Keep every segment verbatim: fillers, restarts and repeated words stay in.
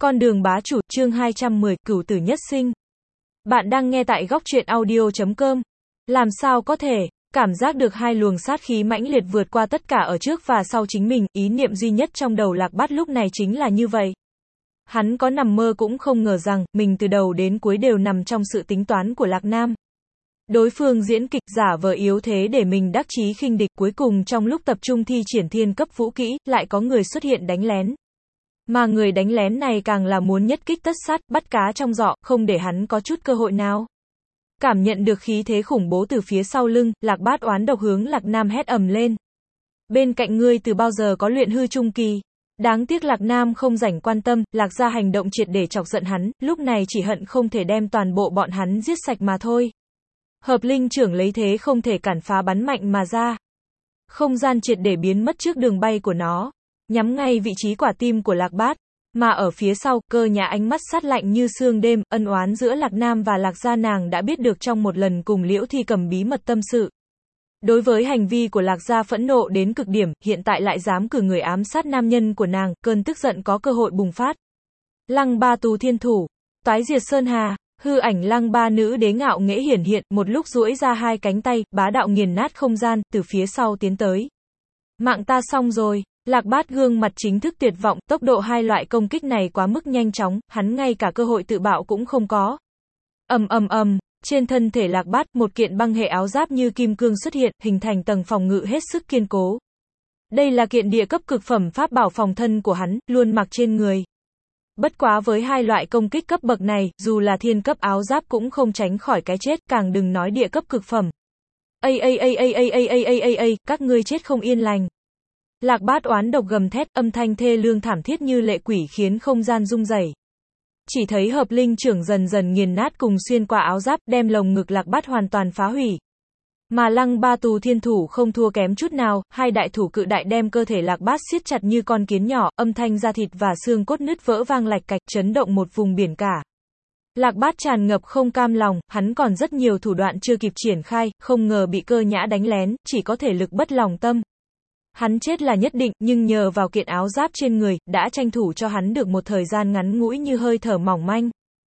Con đường bá chủ, chương hai trăm mười, cửu tử nhất sinh. Bạn đang nghe tại góc truyện audio chấm com. Làm sao có thể, cảm giác được hai luồng sát khí mãnh liệt vượt qua tất cả ở trước và sau chính mình, ý niệm duy nhất trong đầu Lạc Bát lúc này chính là như vậy. Hắn có nằm mơ cũng không ngờ rằng, mình từ đầu đến cuối đều nằm trong sự tính toán của Lạc Nam. Đối phương diễn kịch giả vờ yếu thế để mình đắc chí khinh địch, cuối cùng trong lúc tập trung thi triển thiên cấp vũ kỹ, lại có người xuất hiện đánh lén. Mà người đánh lén này càng là muốn nhất kích tất sát, bắt cá trong giỏ, không để hắn có chút cơ hội nào. Cảm nhận được khí thế khủng bố từ phía sau lưng, Lạc Bát oán độc hướng Lạc Nam hét ầm lên. Bên cạnh ngươi từ bao giờ có luyện hư trung kỳ. Đáng tiếc Lạc Nam không rảnh quan tâm, Lạc gia hành động triệt để chọc giận hắn, lúc này chỉ hận không thể đem toàn bộ bọn hắn giết sạch mà thôi. Hợp linh trưởng lấy thế không thể cản phá bắn mạnh mà ra. Không gian triệt để biến mất trước đường bay của nó, nhắm ngay vị trí quả tim của Lạc Bát. Mà ở phía sau, Cơ Nhã ánh mắt sát lạnh như sương đêm, ân oán giữa Lạc Nam và Lạc gia nàng đã biết được trong một lần cùng Liễu Thi Cầm bí mật tâm sự. Đối với hành vi của Lạc gia phẫn nộ đến cực điểm, hiện tại lại dám cử người ám sát nam nhân của nàng, cơn tức giận có cơ hội bùng phát. Lăng Ba Tù Thiên Thủ, toái diệt sơn hà, hư ảnh Lăng Ba nữ đế ngạo nghễ hiển hiện, một lúc duỗi ra hai cánh tay, bá đạo nghiền nát không gian, từ phía sau tiến tới. Mạng ta xong rồi. Lạc Bát gương mặt chính thức tuyệt vọng, tốc độ hai loại công kích này quá mức nhanh chóng, hắn ngay cả cơ hội tự bạo cũng không có. Ầm ầm ầm, trên thân thể Lạc Bát, một kiện băng hệ áo giáp như kim cương xuất hiện, hình thành tầng phòng ngự hết sức kiên cố. Đây là kiện địa cấp cực phẩm pháp bảo phòng thân của hắn, luôn mặc trên người. Bất quá với hai loại công kích cấp bậc này, dù là thiên cấp áo giáp cũng không tránh khỏi cái chết, càng đừng nói địa cấp cực phẩm. Ây ây ây ây ây ây ây ây ây ây, các ngươi chết không yên lành. Lạc Bát oán độc gầm thét, âm thanh thê lương thảm thiết như lệ quỷ khiến không gian rung rẩy. Chỉ thấy hợp linh trưởng dần dần nghiền nát cùng xuyên qua áo giáp, đem lồng ngực Lạc Bát hoàn toàn phá hủy. Mà Lăng Ba Tù Thiên Thủ không thua kém chút nào, hai đại thủ cự đại đem cơ thể Lạc Bát siết chặt như con kiến nhỏ, âm thanh da thịt và xương cốt nứt vỡ vang lạch cạch, chấn động một vùng biển cả. Lạc Bát tràn ngập không cam lòng, hắn còn rất nhiều thủ đoạn chưa kịp triển khai, không ngờ bị Cơ Nhã đánh lén, chỉ có thể lực bất lòng tâm. Hắn chết là nhất định, nhưng nhờ vào kiện áo giáp trên người, đã tranh thủ cho hắn được một thời gian ngắn ngủi như hơi thở mỏng manh.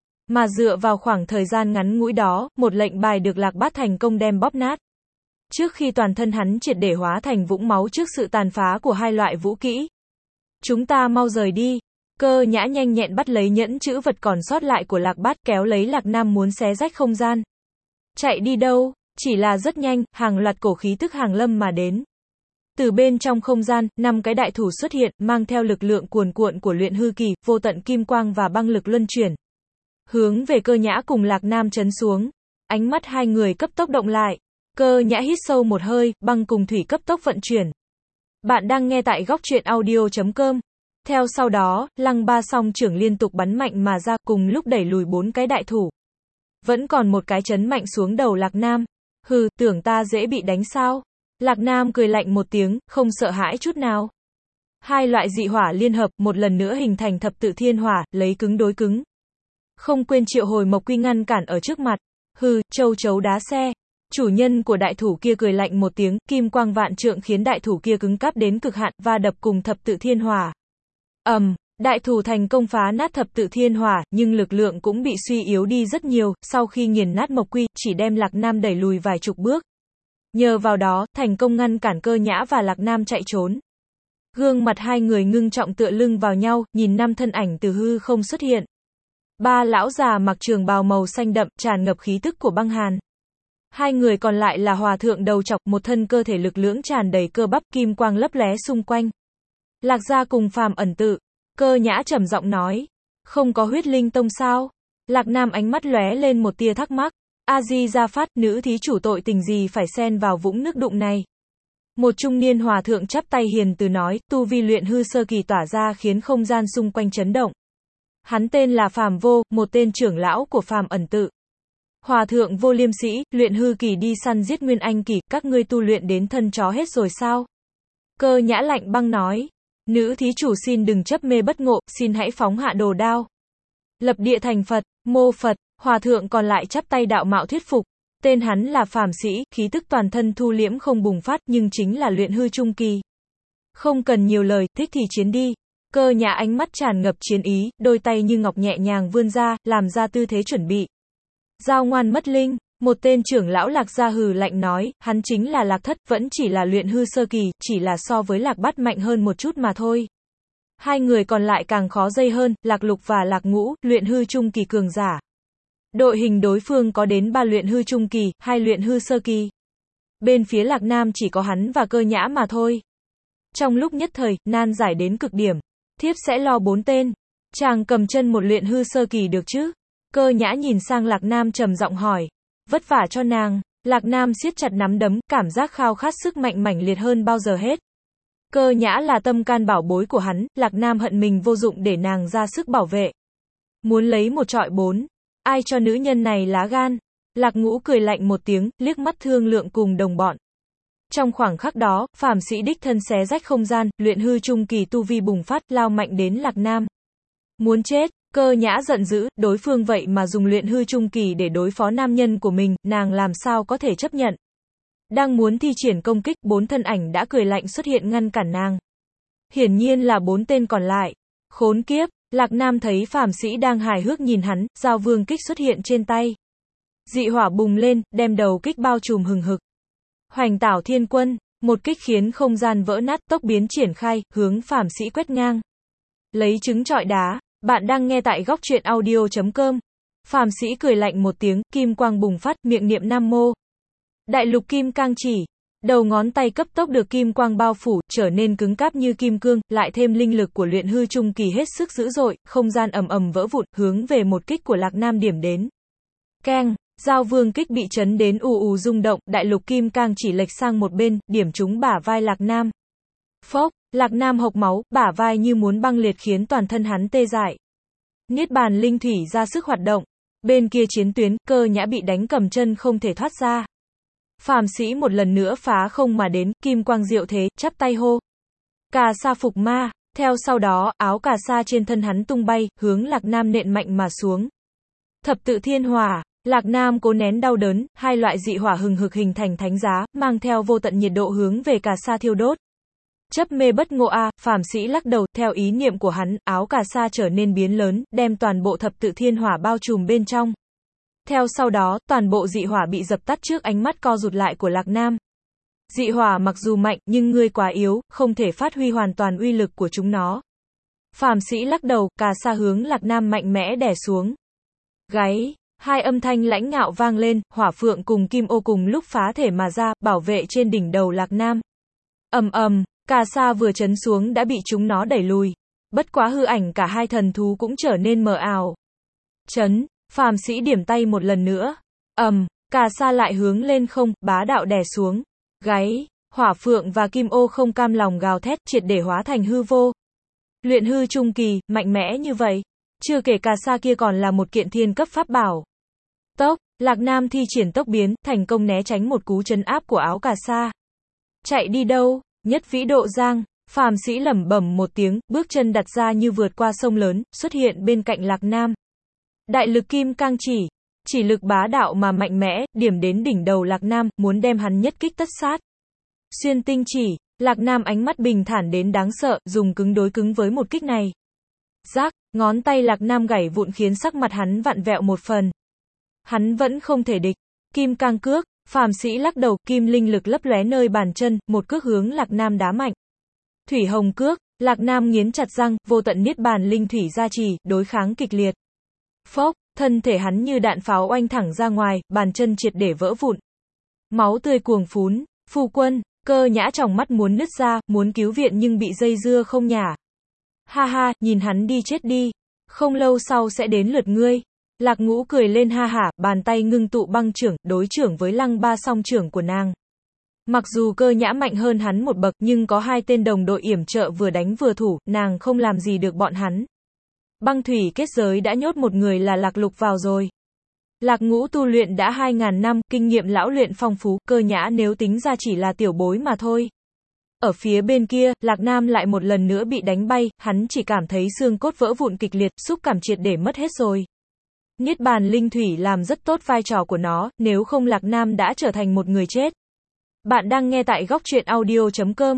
Mà dựa vào khoảng thời gian ngắn ngủi đó, một lệnh bài được Lạc Bát thành công đem bóp nát. Trước khi toàn thân hắn triệt để hóa thành vũng máu trước sự tàn phá của hai loại vũ kỹ. Chúng ta mau rời đi. Cơ Nhã nhanh nhẹn bắt lấy nhẫn chữ vật còn sót lại của Lạc Bát, kéo lấy Lạc Nam muốn xé rách không gian. Chạy đi đâu? Chỉ là rất nhanh, hàng loạt cổ khí tức hàng lâm mà đến. Từ bên trong không gian, năm cái đại thủ xuất hiện, mang theo lực lượng cuồn cuộn của luyện hư kỳ, vô tận kim quang và băng lực luân chuyển. Hướng về Cơ Nhã cùng Lạc Nam chấn xuống. Ánh mắt hai người cấp tốc động lại. Cơ Nhã hít sâu một hơi, băng cùng thủy cấp tốc vận chuyển. Bạn đang nghe tại góc truyện audio chấm com. Theo sau đó, Lăng Ba song trưởng liên tục bắn mạnh mà ra, cùng lúc đẩy lùi bốn cái đại thủ. Vẫn còn một cái chấn mạnh xuống đầu Lạc Nam. Hừ, tưởng ta dễ bị đánh sao? Lạc Nam cười lạnh một tiếng, không sợ hãi chút nào. Hai loại dị hỏa liên hợp, một lần nữa hình thành thập tự thiên hỏa, lấy cứng đối cứng. Không quên triệu hồi Mộc Quy ngăn cản ở trước mặt. Hừ, châu chấu đá xe. Chủ nhân của đại thủ kia cười lạnh một tiếng, kim quang vạn trượng khiến đại thủ kia cứng cáp đến cực hạn, và đập cùng thập tự thiên hỏa. Ầm, um, đại thủ thành công phá nát thập tự thiên hỏa, nhưng lực lượng cũng bị suy yếu đi rất nhiều, sau khi nghiền nát Mộc Quy, chỉ đem Lạc Nam đẩy lùi vài chục bước. Nhờ vào đó, thành công ngăn cản Cơ Nhã và Lạc Nam chạy trốn. Gương mặt hai người ngưng trọng tựa lưng vào nhau, nhìn năm thân ảnh từ hư không xuất hiện. Ba lão già mặc trường bào màu xanh đậm, tràn ngập khí tức của băng hàn. Hai người còn lại là hòa thượng đầu trọc, một thân cơ thể lực lưỡng tràn đầy cơ bắp, kim quang lấp lóe xung quanh. Lạc gia cùng Phàm Ẩn Tự. Cơ Nhã trầm giọng nói. Không có huyết linh tông sao? Lạc Nam ánh mắt lóe lên một tia thắc mắc. A-di Gia Phát, nữ thí chủ tội tình gì phải xen vào vũng nước đụng này? Một trung niên hòa thượng chắp tay hiền từ nói, tu vi luyện hư sơ kỳ tỏa ra khiến không gian xung quanh chấn động. Hắn tên là Phàm Vô, một tên trưởng lão của Phàm Ẩn Tự. Hòa thượng Vô Liêm Sĩ, luyện hư kỳ đi săn giết nguyên anh kỳ, các ngươi tu luyện đến thân chó hết rồi sao? Cơ Nhã lạnh băng nói, nữ thí chủ xin đừng chấp mê bất ngộ, xin hãy phóng hạ đồ đao. Lập địa thành Phật, mô Phật. Hòa thượng còn lại chắp tay đạo mạo thuyết phục. Tên hắn là Phàm Sĩ, khí tức toàn thân thu liễm không bùng phát, nhưng chính là luyện hư trung kỳ. Không cần nhiều lời, thích thì chiến đi. Cơ Nhã ánh mắt tràn ngập chiến ý, đôi tay như ngọc nhẹ nhàng vươn ra, làm ra tư thế chuẩn bị. Giao ngoan mất linh, một tên trưởng lão Lạc gia hừ lạnh nói, hắn chính là Lạc Thất, vẫn chỉ là luyện hư sơ kỳ, chỉ là so với Lạc Bát mạnh hơn một chút mà thôi. Hai người còn lại càng khó dây hơn, Lạc Lục và Lạc Ngũ, luyện hư trung kỳ cường giả. Đội hình đối phương có đến ba luyện hư trung kỳ, hai luyện hư sơ kỳ. Bên phía Lạc Nam chỉ có hắn và Cơ Nhã mà thôi. Trong lúc nhất thời, nan giải đến cực điểm. Thiếp sẽ lo bốn tên. Chàng cầm chân một luyện hư sơ kỳ được chứ? Cơ Nhã nhìn sang Lạc Nam trầm giọng hỏi. Vất vả cho nàng. Lạc Nam siết chặt nắm đấm, cảm giác khao khát sức mạnh mãnh liệt hơn bao giờ hết. Cơ Nhã là tâm can bảo bối của hắn, Lạc Nam hận mình vô dụng để nàng ra sức bảo vệ. Muốn lấy một trọi bốn. Ai cho nữ nhân này lá gan? Lạc Ngũ cười lạnh một tiếng, liếc mắt thương lượng cùng đồng bọn. Trong khoảng khắc đó, phàm sĩ đích thân xé rách không gian, luyện hư trung kỳ tu vi bùng phát, lao mạnh đến Lạc Nam. Muốn chết, Cơ Nhã giận dữ, đối phương vậy mà dùng luyện hư trung kỳ để đối phó nam nhân của mình, nàng làm sao có thể chấp nhận. Đang muốn thi triển công kích, bốn thân ảnh đã cười lạnh xuất hiện ngăn cản nàng. Hiển nhiên là bốn tên còn lại. Khốn kiếp, Lạc Nam thấy phàm sĩ đang hài hước nhìn hắn, giao vương kích xuất hiện trên tay. Dị hỏa bùng lên, đem đầu kích bao trùm hừng hực. Hoành Tảo Thiên Quân, một kích khiến không gian vỡ nát, tốc biến triển khai, hướng phàm sĩ quét ngang. Lấy trứng trọi đá, bạn đang nghe tại góc truyện audio chấm com. Phàm sĩ cười lạnh một tiếng, kim quang bùng phát, miệng niệm Nam Mô. Đại lục kim cang chỉ, đầu ngón tay cấp tốc được kim quang bao phủ, trở nên cứng cáp như kim cương, lại thêm linh lực của luyện hư trung kỳ hết sức dữ dội, không gian ầm ầm vỡ vụn, hướng về một kích của Lạc Nam điểm đến. Keng, giao vương kích bị chấn đến ù ù rung động, đại lục kim cang chỉ lệch sang một bên, điểm trúng bả vai Lạc Nam. Phốc, Lạc Nam hộc máu, bả vai như muốn băng liệt khiến toàn thân hắn tê dại. Niết bàn linh thủy ra sức hoạt động. Bên kia chiến tuyến, Cơ Nhã bị đánh cầm chân không thể thoát ra. Phàm sĩ một lần nữa phá không mà đến, kim quang diệu thế, chắp tay hô. Cà sa phục ma, theo sau đó, áo cà sa trên thân hắn tung bay, hướng Lạc Nam nện mạnh mà xuống. Thập tự thiên hỏa, Lạc Nam cố nén đau đớn, hai loại dị hỏa hừng hực hình thành thánh giá, mang theo vô tận nhiệt độ hướng về cà sa thiêu đốt. Chấp mê bất ngộ a, phàm sĩ lắc đầu, theo ý niệm của hắn, áo cà sa trở nên biến lớn, đem toàn bộ thập tự thiên hỏa bao trùm bên trong. Theo sau đó, toàn bộ dị hỏa bị dập tắt trước ánh mắt co rụt lại của Lạc Nam. Dị hỏa mặc dù mạnh, nhưng ngươi quá yếu, không thể phát huy hoàn toàn uy lực của chúng nó. Phàm sĩ lắc đầu, cà sa hướng Lạc Nam mạnh mẽ đè xuống. Gáy, hai âm thanh lãnh ngạo vang lên, hỏa phượng cùng kim ô cùng lúc phá thể mà ra, bảo vệ trên đỉnh đầu Lạc Nam. Ầm ầm, cà sa vừa chấn xuống đã bị chúng nó đẩy lùi. Bất quá hư ảnh cả hai thần thú cũng trở nên mờ ảo. Chấn, phàm sĩ điểm tay một lần nữa. Ầm, cà sa lại hướng lên không, bá đạo đè xuống. Gáy, hỏa phượng và kim ô không cam lòng gào thét, triệt để hóa thành hư vô. Luyện hư trung kỳ, mạnh mẽ như vậy. Chưa kể cà sa kia còn là một kiện thiên cấp pháp bảo. Tốc, Lạc Nam thi triển tốc biến, thành công né tránh một cú chấn áp của áo cà sa. Chạy đi đâu? Nhất vĩ độ giang, phàm sĩ lẩm bẩm một tiếng, bước chân đặt ra như vượt qua sông lớn, xuất hiện bên cạnh Lạc Nam. Đại lực kim cang chỉ, chỉ lực bá đạo mà mạnh mẽ, điểm đến đỉnh đầu Lạc Nam, muốn đem hắn nhất kích tất sát. Xuyên tinh chỉ, Lạc Nam ánh mắt bình thản đến đáng sợ, dùng cứng đối cứng với một kích này. Rác, ngón tay Lạc Nam gãy vụn khiến sắc mặt hắn vặn vẹo một phần. Hắn vẫn không thể địch. Kim cang cước, phàm sĩ lắc đầu, kim linh lực lấp lóe nơi bàn chân, một cước hướng Lạc Nam đá mạnh. Thủy hồng cước, Lạc Nam nghiến chặt răng, vô tận niết bàn linh thủy gia trì, đối kháng kịch liệt. Phốc, thân thể hắn như đạn pháo oanh thẳng ra ngoài, bàn chân triệt để vỡ vụn. Máu tươi cuồng phún, phu quân, Cơ Nhã tròng mắt muốn nứt ra, muốn cứu viện nhưng bị dây dưa không nhả. Ha ha, nhìn hắn đi chết đi. Không lâu sau sẽ đến lượt ngươi. Lạc Ngũ cười lên ha hả, bàn tay ngưng tụ băng trưởng, đối trưởng với lăng ba song trưởng của nàng. Mặc dù Cơ Nhã mạnh hơn hắn một bậc, nhưng có hai tên đồng đội yểm trợ vừa đánh vừa thủ, nàng không làm gì được bọn hắn. Băng thủy kết giới đã nhốt một người là Lạc Lục vào rồi. Lạc Ngũ tu luyện đã hai ngàn năm, kinh nghiệm lão luyện phong phú, Cơ Nhã nếu tính ra chỉ là tiểu bối mà thôi. Ở phía bên kia, Lạc Nam lại một lần nữa bị đánh bay, hắn chỉ cảm thấy xương cốt vỡ vụn kịch liệt, xúc cảm triệt để mất hết rồi. Niết bàn linh thủy làm rất tốt vai trò của nó, nếu không Lạc Nam đã trở thành một người chết. Bạn đang nghe tại góc truyện audio chấm com.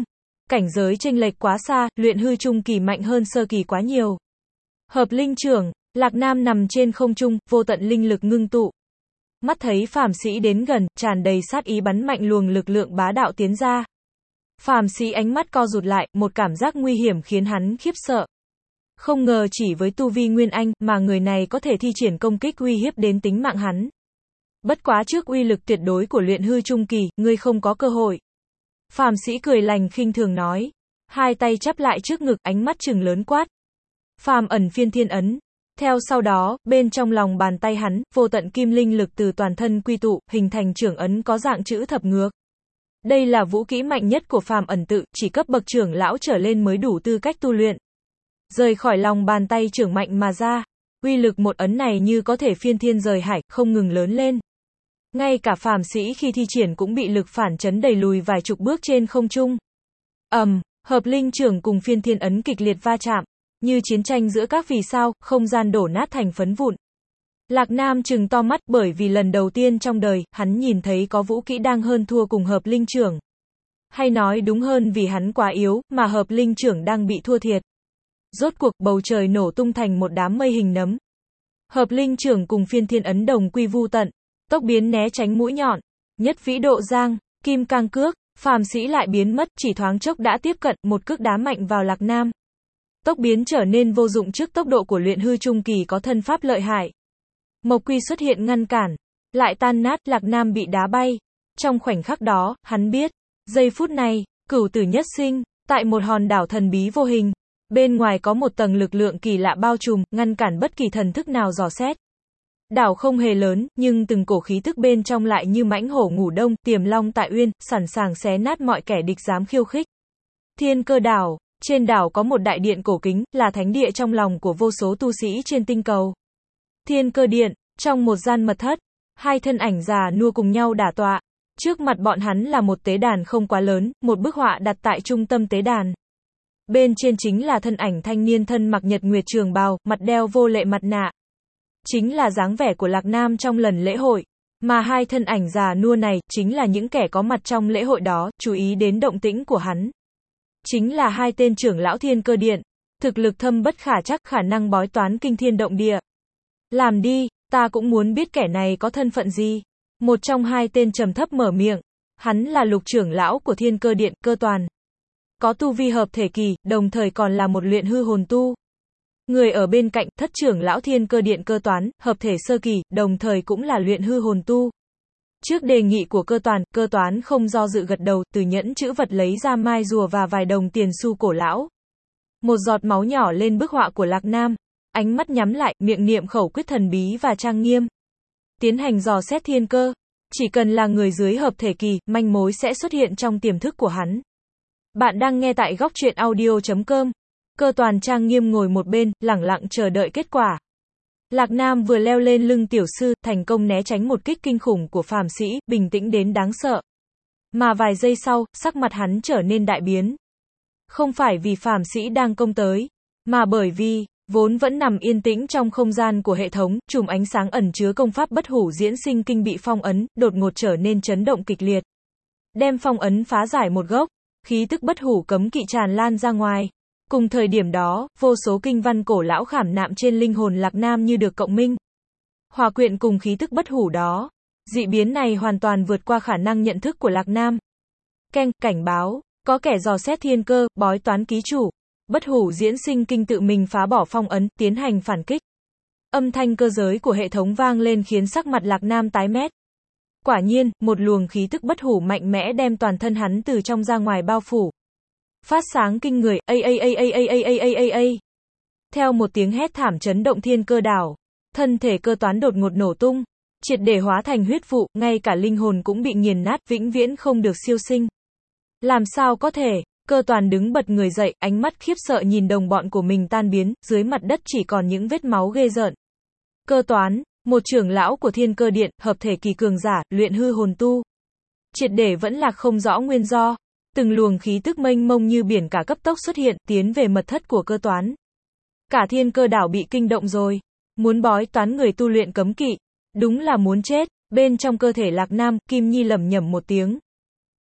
cảnh giới chênh lệch quá xa, luyện hư trung kỳ mạnh hơn sơ kỳ quá nhiều. Hợp linh trưởng, Lạc Nam nằm trên không trung, vô tận linh lực ngưng tụ. Mắt thấy phàm sĩ đến gần, tràn đầy sát ý bắn mạnh luồng lực lượng bá đạo tiến ra. Phàm sĩ ánh mắt co rụt lại, một cảm giác nguy hiểm khiến hắn khiếp sợ. Không ngờ chỉ với tu vi Nguyên Anh mà người này có thể thi triển công kích uy hiếp đến tính mạng hắn. Bất quá trước uy lực tuyệt đối của luyện hư trung kỳ, ngươi không có cơ hội. Phàm sĩ cười lành khinh thường nói. Hai tay chắp lại trước ngực, ánh mắt trừng lớn quát. Phàm ẩn phiên thiên ấn. Theo sau đó, bên trong lòng bàn tay hắn, vô tận kim linh lực từ toàn thân quy tụ, hình thành trưởng ấn có dạng chữ thập ngược. Đây là vũ kỹ mạnh nhất của phàm ẩn tự, chỉ cấp bậc trưởng lão trở lên mới đủ tư cách tu luyện. Rời khỏi lòng bàn tay trưởng mạnh mà ra, uy lực một ấn này như có thể phiên thiên rời hải, không ngừng lớn lên. Ngay cả phàm sĩ khi thi triển cũng bị lực phản chấn đẩy lùi vài chục bước trên không trung. Ầm, um, hợp linh trưởng cùng phiên thiên ấn kịch liệt va chạm, như chiến tranh giữa các vì sao, không gian đổ nát thành phấn vụn. Lạc Nam trừng to mắt bởi vì lần đầu tiên trong đời, hắn nhìn thấy có vũ kỹ đang hơn thua cùng hợp linh trưởng. Hay nói đúng hơn vì hắn quá yếu, mà hợp linh trưởng đang bị thua thiệt. Rốt cuộc bầu trời nổ tung thành một đám mây hình nấm. Hợp linh trưởng cùng phiên thiên ấn đồng quy vu tận, tốc biến né tránh mũi nhọn, nhất vĩ độ giang, kim cang cước, phàm sĩ lại biến mất, chỉ thoáng chốc đã tiếp cận, một cước đá mạnh vào Lạc Nam. Tốc biến trở nên vô dụng trước tốc độ của luyện hư trung kỳ có thân pháp lợi hại. Mộc quy xuất hiện ngăn cản, lại tan nát, Lạc Nam bị đá bay. Trong khoảnh khắc đó, hắn biết, giây phút này, cửu tử nhất sinh, tại một hòn đảo thần bí vô hình. Bên ngoài có một tầng lực lượng kỳ lạ bao trùm, ngăn cản bất kỳ thần thức nào dò xét. Đảo không hề lớn, nhưng từng cổ khí tức bên trong lại như mãnh hổ ngủ đông, tiềm long tại uyên, sẵn sàng xé nát mọi kẻ địch dám khiêu khích. Thiên Cơ đảo, trên đảo có một đại điện cổ kính, là thánh địa trong lòng của vô số tu sĩ trên tinh cầu. Thiên Cơ điện, trong một gian mật thất, hai thân ảnh già nua cùng nhau đả tọa. Trước mặt bọn hắn là một tế đàn không quá lớn, một bức họa đặt tại trung tâm tế đàn. Bên trên chính là thân ảnh thanh niên thân mặc nhật nguyệt trường bào, mặt đeo vô lệ mặt nạ. Chính là dáng vẻ của Lạc Nam trong lần lễ hội. Mà hai thân ảnh già nua này, chính là những kẻ có mặt trong lễ hội đó, chú ý đến động tĩnh của hắn. Chính là hai tên trưởng lão Thiên Cơ điện. Thực lực thâm bất khả trắc, khả năng bói toán kinh thiên động địa. Làm đi, ta cũng muốn biết kẻ này có thân phận gì. Một trong hai tên trầm thấp mở miệng. Hắn là lục trưởng lão của Thiên Cơ điện, Cơ Toàn. Có tu vi hợp thể kỳ, đồng thời còn là một luyện hư hồn tu. Người ở bên cạnh, thất trưởng lão Thiên Cơ điện Cơ Toán, hợp thể sơ kỳ, đồng thời cũng là luyện hư hồn tu. Trước đề nghị của Cơ Toàn, Cơ Toán không do dự gật đầu, từ nhẫn chữ vật lấy ra mai rùa và vài đồng tiền xu cổ lão. Một giọt máu nhỏ lên bức họa của Lạc Nam, ánh mắt nhắm lại, miệng niệm khẩu quyết thần bí và trang nghiêm. Tiến hành dò xét thiên cơ. Chỉ cần là người dưới hợp thể kỳ, manh mối sẽ xuất hiện trong tiềm thức của hắn. Bạn đang nghe tại góc truyện audio chấm com. Cơ Toàn trang nghiêm ngồi một bên, lẳng lặng chờ đợi kết quả. Lạc Nam vừa leo lên lưng tiểu sư, thành công né tránh một kích kinh khủng của phàm sĩ, bình tĩnh đến đáng sợ. Mà vài giây sau, sắc mặt hắn trở nên đại biến. Không phải vì phàm sĩ đang công tới, mà bởi vì, vốn vẫn nằm yên tĩnh trong không gian của hệ thống, chùm ánh sáng ẩn chứa công pháp bất hủ diễn sinh kinh bị phong ấn, đột ngột trở nên chấn động kịch liệt. Đem phong ấn phá giải một gốc, khí tức bất hủ cấm kỵ tràn lan ra ngoài. Cùng thời điểm đó, vô số kinh văn cổ lão khảm nạm trên linh hồn Lạc Nam như được cộng minh. Hòa quyện cùng khí tức bất hủ đó. Dị biến này hoàn toàn vượt qua khả năng nhận thức của Lạc Nam. Keng, cảnh báo, có kẻ dò xét thiên cơ, bói toán ký chủ. Bất hủ diễn sinh kinh tự mình phá bỏ phong ấn, tiến hành phản kích. Âm thanh cơ giới của hệ thống vang lên khiến sắc mặt Lạc Nam tái mét. Quả nhiên, một luồng khí tức bất hủ mạnh mẽ đem toàn thân hắn từ trong ra ngoài bao phủ. Phát sáng kinh người, a a a a a a a a a a. Theo một tiếng hét thảm chấn động thiên cơ đảo, thân thể Cơ Toán đột ngột nổ tung, triệt để hóa thành huyết vụ, ngay cả linh hồn cũng bị nghiền nát, vĩnh viễn không được siêu sinh. Làm sao có thể? Cơ Toàn đứng bật người dậy, ánh mắt khiếp sợ nhìn đồng bọn của mình tan biến, dưới mặt đất chỉ còn những vết máu ghê rợn. Cơ Toán, một trưởng lão của Thiên Cơ điện, hợp thể kỳ cường giả, luyện hư hồn tu. Triệt để vẫn lạc không rõ nguyên do. Từng luồng khí tức mênh mông như biển cả cấp tốc xuất hiện, tiến về mật thất của Cơ Toán. Cả Thiên Cơ đảo bị kinh động rồi. Muốn bói toán người tu luyện cấm kỵ. Đúng là muốn chết. Bên trong cơ thể Lạc Nam, Kim Nhi lẩm nhẩm một tiếng.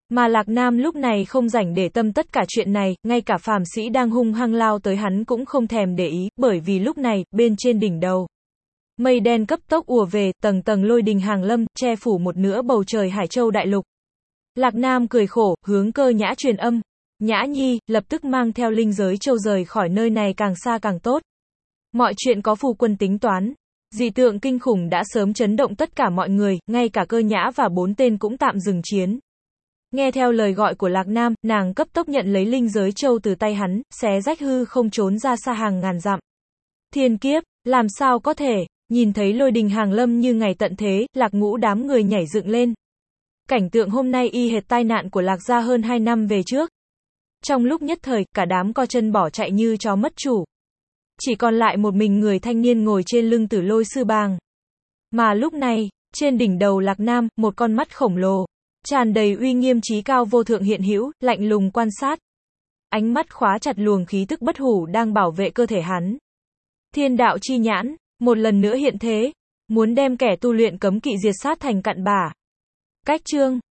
Mà Lạc Nam lúc này không rảnh để tâm tất cả chuyện này, ngay cả phàm sĩ đang hung hăng lao tới hắn cũng không thèm để ý, bởi vì lúc này, bên trên đỉnh đầu, mây đen cấp tốc ùa về, tầng tầng lôi đình hàng lâm, che phủ một nửa bầu trời Hải Châu đại lục. Lạc Nam cười khổ, hướng Cơ Nhã truyền âm. Nhã nhi, lập tức mang theo linh giới châu rời khỏi nơi này càng xa càng tốt. Mọi chuyện có phù quân tính toán. Dị tượng kinh khủng đã sớm chấn động tất cả mọi người, ngay cả Cơ Nhã và bốn tên cũng tạm dừng chiến. Nghe theo lời gọi của Lạc Nam, nàng cấp tốc nhận lấy linh giới châu từ tay hắn, xé rách hư không trốn ra xa hàng ngàn dặm. Thiên kiếp, làm sao có thể, nhìn thấy lôi đình hàng lâm như ngày tận thế, Lạc Ngũ đám người nhảy dựng lên. Cảnh tượng hôm nay y hệt tai nạn của Lạc gia hơn hai năm về trước. Trong lúc nhất thời, cả đám co chân bỏ chạy như chó mất chủ. Chỉ còn lại một mình người thanh niên ngồi trên lưng Tử Lôi sư bàng. Mà lúc này, trên đỉnh đầu Lạc Nam, một con mắt khổng lồ, tràn đầy uy nghiêm chí cao vô thượng hiện hữu, lạnh lùng quan sát. Ánh mắt khóa chặt luồng khí tức bất hủ đang bảo vệ cơ thể hắn. Thiên đạo chi nhãn, một lần nữa hiện thế, muốn đem kẻ tu luyện cấm kỵ diệt sát thành cặn bã. Cách chương